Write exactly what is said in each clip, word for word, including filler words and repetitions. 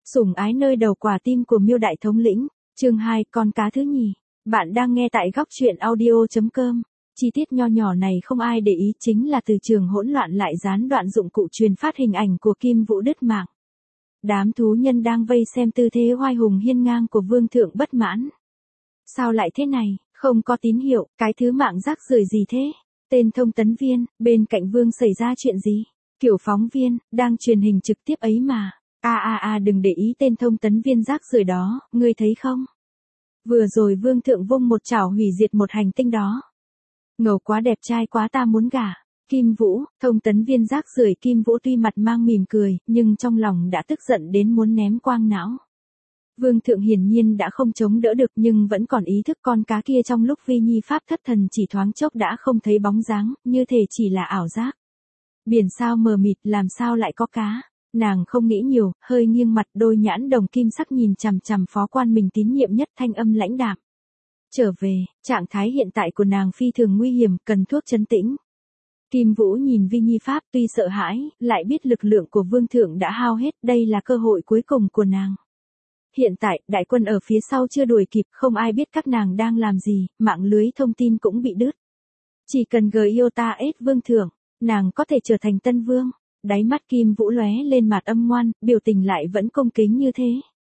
Sủng ái nơi đầu quả tim của Miêu Đại Thống lĩnh, chương hai, con cá thứ nhì. Bạn đang nghe tại góc truyện audio chấm com. Chi tiết nho nhỏ này không ai để ý, chính là từ trường hỗn loạn lại gián đoạn dụng cụ truyền phát hình ảnh của Kim Vũ đứt mạng. Đám thú nhân đang vây xem tư thế oai hùng hiên ngang của vương thượng bất mãn. Sao lại thế này, không có tín hiệu, cái thứ mạng rác rưởi gì thế? Tên thông tấn viên, bên cạnh vương xảy ra chuyện gì? Kiểu phóng viên, đang truyền hình trực tiếp ấy mà. A a a đừng để ý tên thông tấn viên rác rưởi đó, ngươi thấy không? Vừa rồi vương thượng vung một chảo hủy diệt một hành tinh đó. Ngầu quá, đẹp trai quá, ta muốn gả. Kim Vũ, thông tấn viên rác rưởi Kim Vũ tuy mặt mang mỉm cười, nhưng trong lòng đã tức giận đến muốn ném quang não. Vương thượng hiển nhiên đã không chống đỡ được nhưng vẫn còn ý thức con cá kia trong lúc Vi Nhi Pháp thất thần chỉ thoáng chốc đã không thấy bóng dáng, như thể chỉ là ảo giác. Biển sao mờ mịt, làm sao lại có cá? Nàng không nghĩ nhiều, hơi nghiêng mặt, đôi nhãn đồng kim sắc nhìn chằm chằm phó quan mình tín nhiệm nhất, thanh âm lãnh đạm. Trở về, trạng thái hiện tại của nàng phi thường nguy hiểm, cần thuốc trấn tĩnh. Kim Vũ nhìn Vi Nhi Pháp tuy sợ hãi, lại biết lực lượng của vương thượng đã hao hết, đây là cơ hội cuối cùng của nàng. Hiện tại, đại quân ở phía sau chưa đuổi kịp, không ai biết các nàng đang làm gì, mạng lưới thông tin cũng bị đứt. Chỉ cần gờ iota ết vương thượng, nàng có thể trở thành tân vương. Đáy mắt Kim Vũ lóe lên mặt âm ngoan, biểu tình lại vẫn cung kính như thế.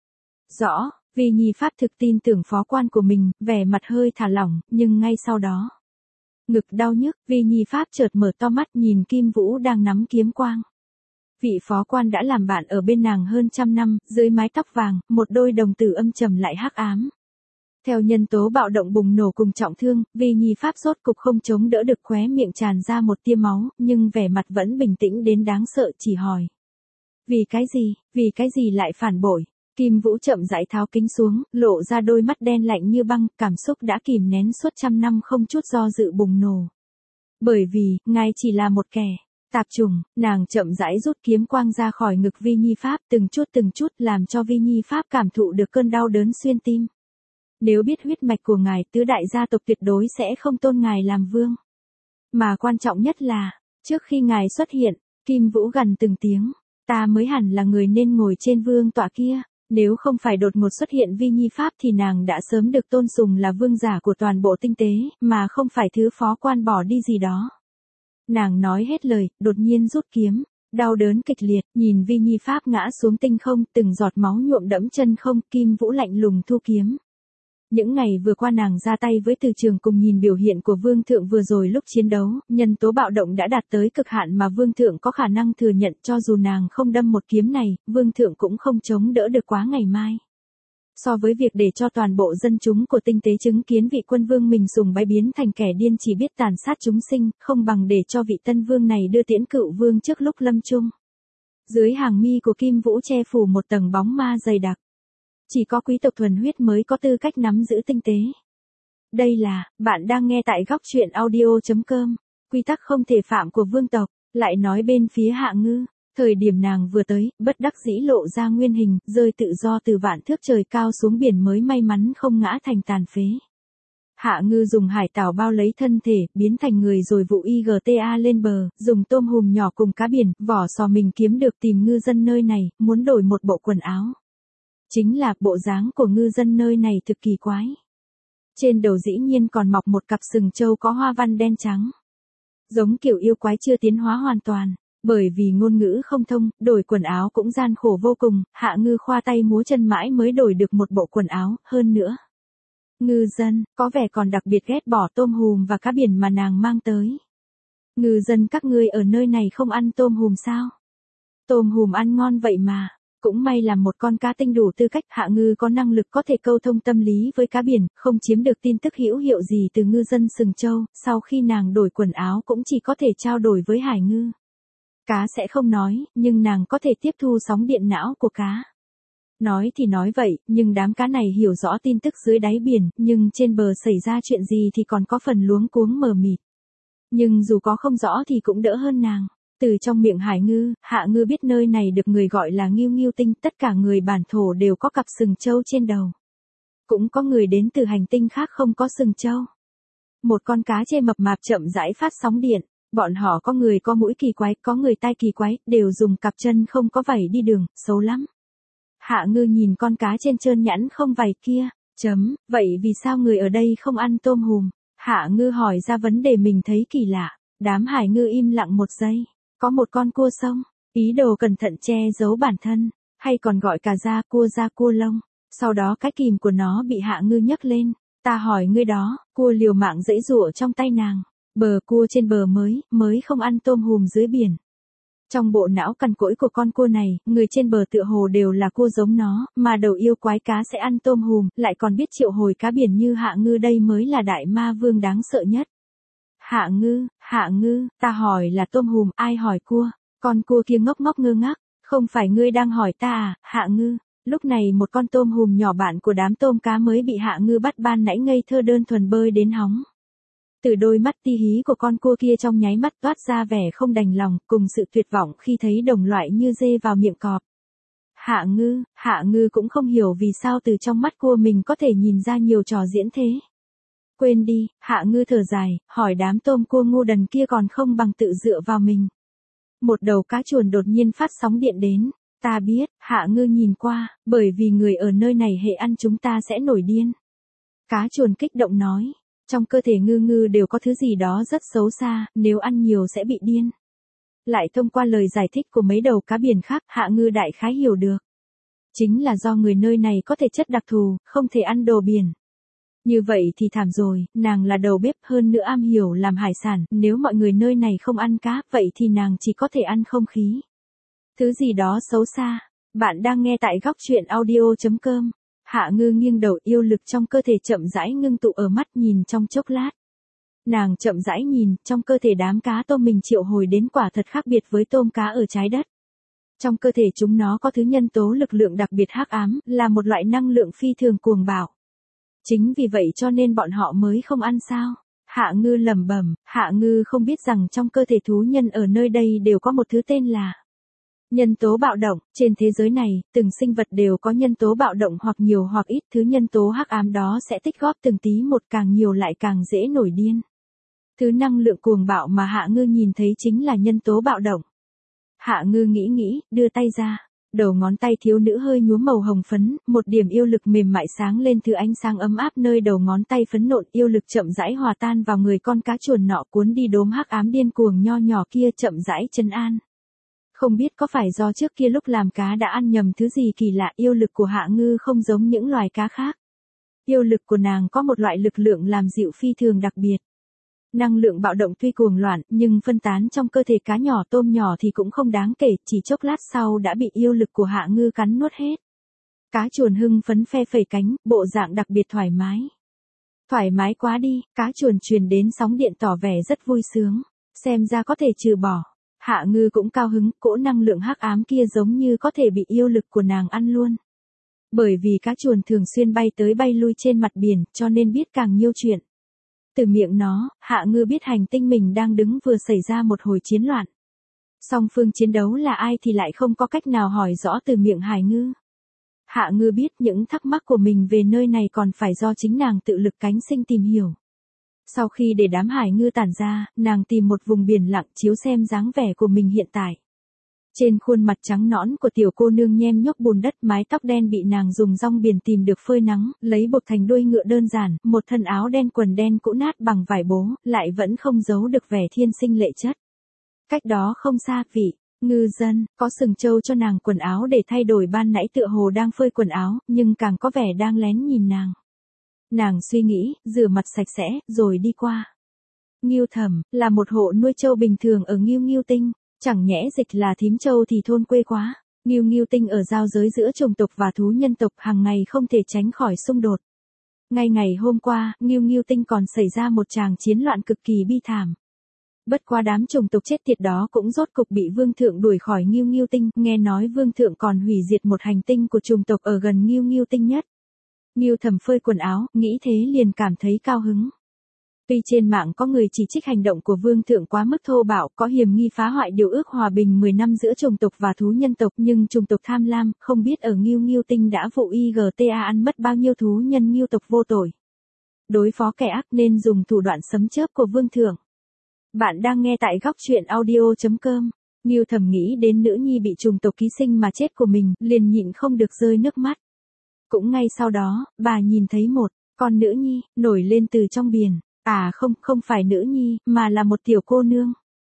Rõ, Vi Nhi Pháp thực tin tưởng phó quan của mình, vẻ mặt hơi thả lỏng, nhưng ngay sau đó. Ngực đau nhức, Vi Nhi Pháp chợt mở to mắt nhìn Kim Vũ đang nắm kiếm quang. Vị phó quan đã làm bạn ở bên nàng hơn trăm năm, dưới mái tóc vàng, một đôi đồng tử âm trầm lại hắc ám. Theo nhân tố bạo động bùng nổ cùng trọng thương, Vi Nhi Pháp rốt cục không chống đỡ được, khóe miệng tràn ra một tia máu, nhưng vẻ mặt vẫn bình tĩnh đến đáng sợ, chỉ hỏi. Vì cái gì, vì cái gì lại phản bội? Kim Vũ chậm rãi tháo kính xuống, lộ ra đôi mắt đen lạnh như băng, cảm xúc đã kìm nén suốt trăm năm không chút do dự bùng nổ. Bởi vì, ngài chỉ là một kẻ tạp chủng, nàng chậm rãi rút kiếm quang ra khỏi ngực Vi Nhi Pháp, từng chút từng chút làm cho Vi Nhi Pháp cảm thụ được cơn đau đớn xuyên tim. Nếu biết huyết mạch của ngài, tứ đại gia tộc tuyệt đối sẽ không tôn ngài làm vương. Mà quan trọng nhất là, trước khi ngài xuất hiện, Kim Vũ gằn từng tiếng, ta mới hẳn là người nên ngồi trên vương tọa kia, nếu không phải đột ngột xuất hiện Vi Nhi Pháp thì nàng đã sớm được tôn sùng là vương giả của toàn bộ tinh tế, mà không phải thứ phó quan bỏ đi gì đó. Nàng nói hết lời, đột nhiên rút kiếm, đau đớn kịch liệt, nhìn Vi Nhi Pháp ngã xuống tinh không, từng giọt máu nhuộm đẫm chân không, Kim Vũ lạnh lùng thu kiếm. Những ngày vừa qua nàng ra tay với từ trường cùng nhìn biểu hiện của vương thượng vừa rồi lúc chiến đấu, nhân tố bạo động đã đạt tới cực hạn mà vương thượng có khả năng thừa nhận, cho dù nàng không đâm một kiếm này, vương thượng cũng không chống đỡ được quá ngày mai. So với việc để cho toàn bộ dân chúng của tinh tế chứng kiến vị quân vương mình sùng bái biến thành kẻ điên chỉ biết tàn sát chúng sinh, không bằng để cho vị tân vương này đưa tiễn cựu vương trước lúc lâm chung. Dưới hàng mi của Kim Vũ che phủ một tầng bóng ma dày đặc. Chỉ có quý tộc thuần huyết mới có tư cách nắm giữ tinh tế. Đây là, bạn đang nghe tại góc truyện audio chấm com, quy tắc không thể phạm của vương tộc, lại nói bên phía Hạ Ngư, thời điểm nàng vừa tới, bất đắc dĩ lộ ra nguyên hình, rơi tự do từ vạn thước trời cao xuống biển mới may mắn không ngã thành tàn phế. Hạ Ngư dùng hải tảo bao lấy thân thể, biến thành người rồi vụ i giê tê a lên bờ, dùng tôm hùm nhỏ cùng cá biển, vỏ sò mình kiếm được tìm ngư dân nơi này, muốn đổi một bộ quần áo. Chính là bộ dáng của ngư dân nơi này thực kỳ quái. Trên đầu dĩ nhiên còn mọc một cặp sừng trâu có hoa văn đen trắng. Giống kiểu yêu quái chưa tiến hóa hoàn toàn, bởi vì ngôn ngữ không thông, đổi quần áo cũng gian khổ vô cùng, Hạ Ngư khoa tay múa chân mãi mới đổi được một bộ quần áo, hơn nữa. Ngư dân, có vẻ còn đặc biệt ghét bỏ tôm hùm và cá biển mà nàng mang tới. Ngư dân các ngươi ở nơi này không ăn tôm hùm sao? Tôm hùm ăn ngon vậy mà. Cũng may là một con cá tinh đủ tư cách, Hạ Ngư có năng lực có thể câu thông tâm lý với cá biển, không chiếm được tin tức hữu hiệu gì từ ngư dân sừng trâu, sau khi nàng đổi quần áo cũng chỉ có thể trao đổi với hải ngư. Cá sẽ không nói, nhưng nàng có thể tiếp thu sóng điện não của cá. Nói thì nói vậy, nhưng đám cá này hiểu rõ tin tức dưới đáy biển, nhưng trên bờ xảy ra chuyện gì thì còn có phần luống cuống mờ mịt. Nhưng dù có không rõ thì cũng đỡ hơn nàng. Từ trong miệng hải ngư, Hạ Ngư biết nơi này được người gọi là Ngưu Ngưu Tinh, tất cả người bản thổ đều có cặp sừng trâu trên đầu. Cũng có người đến từ hành tinh khác không có sừng trâu. Một con cá chê mập mạp chậm rãi phát sóng điện, bọn họ có người có mũi kỳ quái, có người tai kỳ quái, đều dùng cặp chân không có vảy đi đường, xấu lắm. Hạ Ngư nhìn con cá trên trơn nhẵn không vảy kia, chấm, vậy vì sao người ở đây không ăn tôm hùm? Hạ Ngư hỏi ra vấn đề mình thấy kỳ lạ, đám hải ngư im lặng một giây, có một con cua sông, ý đồ cẩn thận che giấu bản thân, hay còn gọi cả da cua da cua lông, sau đó cái kìm của nó bị Hạ Ngư nhấc lên, ta hỏi ngươi đó, cua liều mạng giãy giụa trong tay nàng, bờ cua trên bờ mới, mới không ăn tôm hùm dưới biển. Trong bộ não cằn cỗi của con cua này, người trên bờ tựa hồ đều là cua giống nó, mà đầu yêu quái cá sẽ ăn tôm hùm, lại còn biết triệu hồi cá biển như Hạ Ngư đây mới là đại ma vương đáng sợ nhất. Hạ Ngư, Hạ Ngư, ta hỏi là tôm hùm, ai hỏi cua? Con cua kia ngốc ngốc ngơ ngác, không phải ngươi đang hỏi ta à, Hạ Ngư? Lúc này một con tôm hùm nhỏ bạn của đám tôm cá mới bị Hạ Ngư bắt ban nãy ngây thơ đơn thuần bơi đến hóng. Từ đôi mắt ti hí của con cua kia trong nháy mắt toát ra vẻ không đành lòng, cùng sự tuyệt vọng khi thấy đồng loại như dê vào miệng cọp. Hạ Ngư, Hạ Ngư cũng không hiểu vì sao từ trong mắt cua mình có thể nhìn ra nhiều trò diễn thế. Quên đi, Hạ Ngư thở dài, hỏi đám tôm cua ngu đần kia còn không bằng tự dựa vào mình. Một đầu cá chuồn đột nhiên phát sóng điện đến. Ta biết, Hạ Ngư nhìn qua, bởi vì người ở nơi này hệ ăn chúng ta sẽ nổi điên. Cá chuồn kích động nói. Trong cơ thể ngư ngư đều có thứ gì đó rất xấu xa, nếu ăn nhiều sẽ bị điên. Lại thông qua lời giải thích của mấy đầu cá biển khác, Hạ Ngư đại khái hiểu được. Chính là do người nơi này có thể chất đặc thù, không thể ăn đồ biển. Như vậy thì thảm rồi, nàng là đầu bếp hơn nữa am hiểu làm hải sản, nếu mọi người nơi này không ăn cá, vậy thì nàng chỉ có thể ăn không khí. Thứ gì đó xấu xa. Bạn đang nghe tại góc truyện audio chấm com. Hạ Ngư nghiêng đầu, yêu lực trong cơ thể chậm rãi ngưng tụ ở mắt, nhìn trong chốc lát. Nàng chậm rãi nhìn, trong cơ thể đám cá tôm mình triệu hồi đến quả thật khác biệt với tôm cá ở trái đất. Trong cơ thể chúng nó có thứ nhân tố lực lượng đặc biệt hắc ám, là một loại năng lượng phi thường cuồng bạo. Chính vì vậy cho nên bọn họ mới không ăn sao? Hạ Ngư lẩm bẩm, Hạ Ngư không biết rằng trong cơ thể thú nhân ở nơi đây đều có một thứ tên là nhân tố bạo động. Trên thế giới này, từng sinh vật đều có nhân tố bạo động hoặc nhiều hoặc ít, thứ nhân tố hắc ám đó sẽ tích góp từng tí một, càng nhiều lại càng dễ nổi điên. Thứ năng lượng cuồng bạo mà Hạ Ngư nhìn thấy chính là nhân tố bạo động. Hạ Ngư nghĩ nghĩ, đưa tay ra. Đầu ngón tay thiếu nữ hơi nhuốm màu hồng phấn, một điểm yêu lực mềm mại sáng lên thứ ánh sáng ấm áp nơi đầu ngón tay phấn nộn, yêu lực chậm rãi hòa tan vào người con cá chuồn nọ, cuốn đi đốm hắc ám điên cuồng nho nhỏ kia, chậm rãi trấn an. Không biết có phải do trước kia lúc làm cá đã ăn nhầm thứ gì kỳ lạ, yêu lực của Hạ Ngư không giống những loài cá khác. Yêu lực của nàng có một loại lực lượng làm dịu phi thường đặc biệt. Năng lượng bạo động tuy cuồng loạn, nhưng phân tán trong cơ thể cá nhỏ tôm nhỏ thì cũng không đáng kể, chỉ chốc lát sau đã bị yêu lực của Hạ Ngư cắn nuốt hết. Cá chuồn hưng phấn phe phẩy cánh, bộ dạng đặc biệt thoải mái. Thoải mái quá đi, cá chuồn truyền đến sóng điện tỏ vẻ rất vui sướng, xem ra có thể trừ bỏ. Hạ Ngư cũng cao hứng, cỗ năng lượng hắc ám kia giống như có thể bị yêu lực của nàng ăn luôn. Bởi vì cá chuồn thường xuyên bay tới bay lui trên mặt biển, cho nên biết càng nhiều chuyện. Từ miệng nó, Hạ Ngư biết hành tinh mình đang đứng vừa xảy ra một hồi chiến loạn. Song phương chiến đấu là ai thì lại không có cách nào hỏi rõ từ miệng Hải Ngư. Hạ Ngư biết những thắc mắc của mình về nơi này còn phải do chính nàng tự lực cánh sinh tìm hiểu. Sau khi để đám hải ngư tản ra, nàng tìm một vùng biển lặng chiếu xem dáng vẻ của mình hiện tại. Trên khuôn mặt trắng nõn của tiểu cô nương nhem nhốc bùn đất, mái tóc đen bị nàng dùng rong biển tìm được phơi nắng, lấy buộc thành đuôi ngựa đơn giản, một thân áo đen quần đen cũ nát bằng vải bố, lại vẫn không giấu được vẻ thiên sinh lệ chất. Cách đó không xa, vị ngư dân, có sừng trâu cho nàng quần áo để thay đổi, ban nãy tựa hồ đang phơi quần áo, nhưng càng có vẻ đang lén nhìn nàng. Nàng suy nghĩ, rửa mặt sạch sẽ, rồi đi qua. Ngưu Thẩm, là một hộ nuôi trâu bình thường ở Ngưu Ngưu Tinh, chẳng nhẽ dịch là thím trâu thì thôn quê quá. Ngưu Ngưu Tinh ở giao giới giữa chủng tộc và thú nhân tộc, hàng ngày không thể tránh khỏi xung đột. Ngay ngày hôm qua, Ngưu Ngưu Tinh còn xảy ra một tràng chiến loạn cực kỳ bi thảm. Bất quá đám chủng tộc chết tiệt đó cũng rốt cục bị vương thượng đuổi khỏi Ngưu Ngưu Tinh, nghe nói vương thượng còn hủy diệt một hành tinh của chủng tộc ở gần Ngưu Ngưu Tinh nhất. Ngưu Thẩm phơi quần áo, nghĩ thế liền cảm thấy cao hứng. Tuy trên mạng có người chỉ trích hành động của vương thượng quá mức thô bạo, có hiểm nghi phá hoại điều ước hòa bình mười năm giữa chủng tộc và thú nhân tộc, nhưng chủng tộc tham lam, không biết ở Ngưu Ngưu Tinh đã vụ i giê tê a ăn mất bao nhiêu thú nhân Ngưu tộc vô tội. Đối phó kẻ ác nên dùng thủ đoạn sấm chớp của vương thượng. Bạn đang nghe tại góc truyện audio chấm com. Ngưu Thẩm nghĩ đến nữ nhi bị trùng tộc ký sinh mà chết của mình, liền nhịn không được rơi nước mắt. Cũng ngay sau đó, bà nhìn thấy một con nữ nhi nổi lên từ trong biển. À không, không phải nữ nhi, mà là một tiểu cô nương.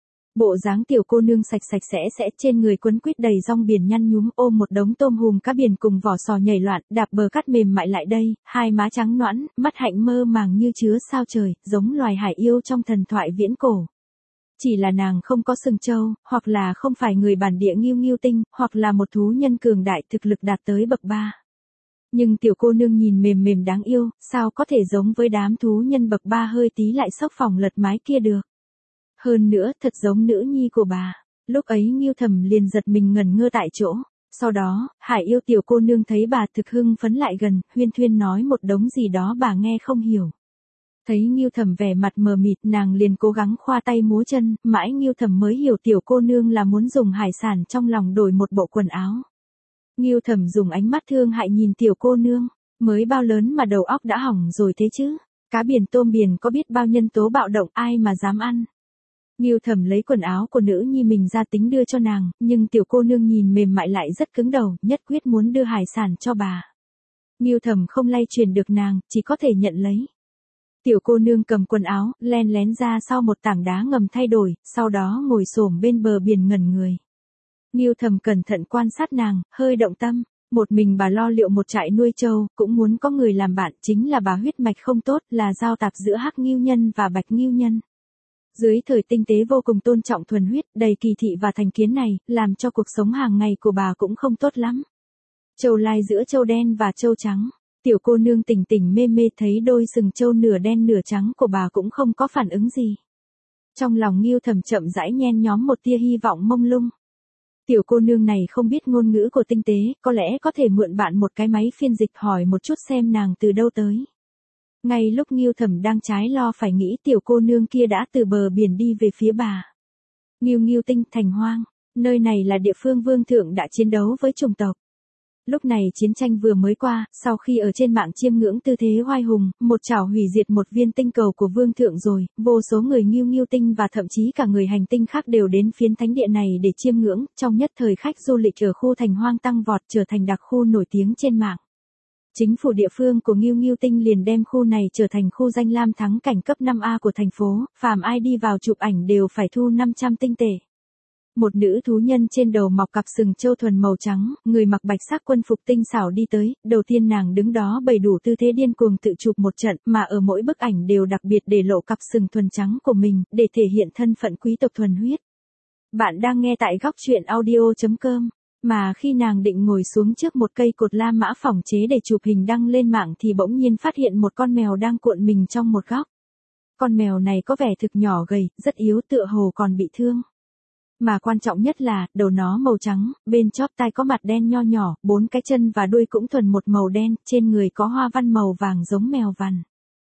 Bộ dáng tiểu cô nương sạch sạch sẽ sẽ, trên người quấn quýt đầy rong biển nhăn nhúm, ôm một đống tôm hùm cá biển cùng vỏ sò nhảy loạn, đạp bờ cát mềm mại lại đây, hai má trắng nõn, mắt hạnh mơ màng như chứa sao trời, giống loài hải yêu trong thần thoại viễn cổ. Chỉ là nàng không có sừng trâu, hoặc là không phải người bản địa Ngưu Ngưu Tinh, hoặc là một thú nhân cường đại thực lực đạt tới bậc ba. Nhưng tiểu cô nương nhìn mềm mềm đáng yêu, sao có thể giống với đám thú nhân bậc ba hơi tí lại sốc phòng lật mái kia được. Hơn nữa, thật giống nữ nhi của bà. Lúc ấy Ngưu Thẩm liền giật mình ngẩn ngơ tại chỗ. Sau đó, hải yêu tiểu cô nương thấy bà thực hưng phấn lại gần, huyên thuyên nói một đống gì đó bà nghe không hiểu. Thấy Ngưu Thẩm vẻ mặt mờ mịt, nàng liền cố gắng khoa tay múa chân, mãi Ngưu Thẩm mới hiểu tiểu cô nương là muốn dùng hải sản trong lòng đổi một bộ quần áo. Ngưu Thẩm dùng ánh mắt thương hại nhìn tiểu cô nương, mới bao lớn mà đầu óc đã hỏng rồi thế chứ. Cá biển tôm biển có biết bao nhân tố bạo động, ai mà dám ăn. Ngưu Thẩm lấy quần áo của nữ nhi mình ra tính đưa cho nàng, nhưng tiểu cô nương nhìn mềm mại lại rất cứng đầu, nhất quyết muốn đưa hải sản cho bà. Ngưu Thẩm không lay truyền được nàng, chỉ có thể nhận lấy. Tiểu cô nương cầm quần áo, len lén ra sau một tảng đá ngầm thay đổi, sau đó ngồi xổm bên bờ biển ngẩn người. Ngưu Thẩm cẩn thận quan sát nàng, hơi động tâm. Một mình bà lo liệu một trại nuôi trâu, cũng muốn có người làm bạn, chính là bà huyết mạch không tốt, là giao tạp giữa Hắc Ngưu nhân và Bạch Ngưu nhân. Dưới thời tinh tế vô cùng tôn trọng thuần huyết, đầy kỳ thị và thành kiến này, làm cho cuộc sống hàng ngày của bà cũng không tốt lắm. Trâu lai giữa trâu đen và trâu trắng. Tiểu cô nương tỉnh tỉnh mê mê thấy đôi sừng trâu nửa đen nửa trắng của bà cũng không có phản ứng gì. Trong lòng Ngưu Thẩm chậm rãi nhen nhóm một tia hy vọng mông lung. Tiểu cô nương này không biết ngôn ngữ của tinh tế, có lẽ có thể mượn bạn một cái máy phiên dịch hỏi một chút xem nàng từ đâu tới. Ngay lúc Ngưu Thẩm đang trái lo phải nghĩ, tiểu cô nương kia đã từ bờ biển đi về phía bà. Ngưu Ngưu Tinh, thành hoang. Nơi này là địa phương vương thượng đã chiến đấu với chủng tộc. Lúc này chiến tranh vừa mới qua, sau khi ở trên mạng chiêm ngưỡng tư thế oai hùng, một chảo hủy diệt một viên tinh cầu của vương thượng rồi, vô số người Ngưu Ngưu Tinh và thậm chí cả người hành tinh khác đều đến phiến thánh địa này để chiêm ngưỡng, trong nhất thời khách du lịch ở khu thành hoang tăng vọt, trở thành đặc khu nổi tiếng trên mạng. Chính phủ địa phương của Ngưu Ngưu Tinh liền đem khu này trở thành khu danh lam thắng cảnh cấp năm A của thành phố, phàm ai đi vào chụp ảnh đều phải thu năm trăm tinh tệ. Một nữ thú nhân trên đầu mọc cặp sừng trâu thuần màu trắng, người mặc bạch sắc quân phục tinh xảo đi tới, đầu tiên nàng đứng đó bày đủ tư thế điên cuồng tự chụp một trận, mà ở mỗi bức ảnh đều đặc biệt để lộ cặp sừng thuần trắng của mình, để thể hiện thân phận quý tộc thuần huyết. Bạn đang nghe tại góc truyện audio chấm com. Mà khi nàng định ngồi xuống trước một cây cột La Mã phỏng chế để chụp hình đăng lên mạng thì bỗng nhiên phát hiện một con mèo đang cuộn mình trong một góc. Con mèo này có vẻ thực nhỏ gầy, rất yếu, tựa hồ còn bị thương. Mà quan trọng nhất là, đầu nó màu trắng, bên chóp tai có mặt đen nho nhỏ, bốn cái chân và đuôi cũng thuần một màu đen, trên người có hoa văn màu vàng giống mèo vằn.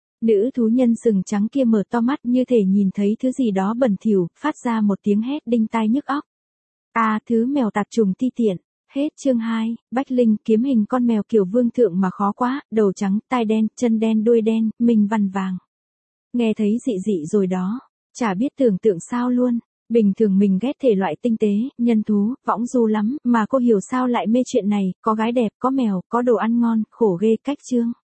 Nữ thú nhân sừng trắng kia mở to mắt như thể nhìn thấy thứ gì đó bẩn thỉu, phát ra một tiếng hét đinh tai nhức óc. À, thứ mèo tạp trùng ti tiện. Hết chương hai, Bách Linh kiếm hình con mèo kiểu vương thượng mà khó quá, đầu trắng, tai đen, chân đen, đuôi đen, mình vằn vàng. Nghe thấy dị dị rồi đó, chả biết tưởng tượng sao luôn. Bình thường mình ghét thể loại tinh tế, nhân thú, võng du lắm, mà cô hiểu sao lại mê chuyện này, có gái đẹp, có mèo, có đồ ăn ngon, khổ ghê cách chương.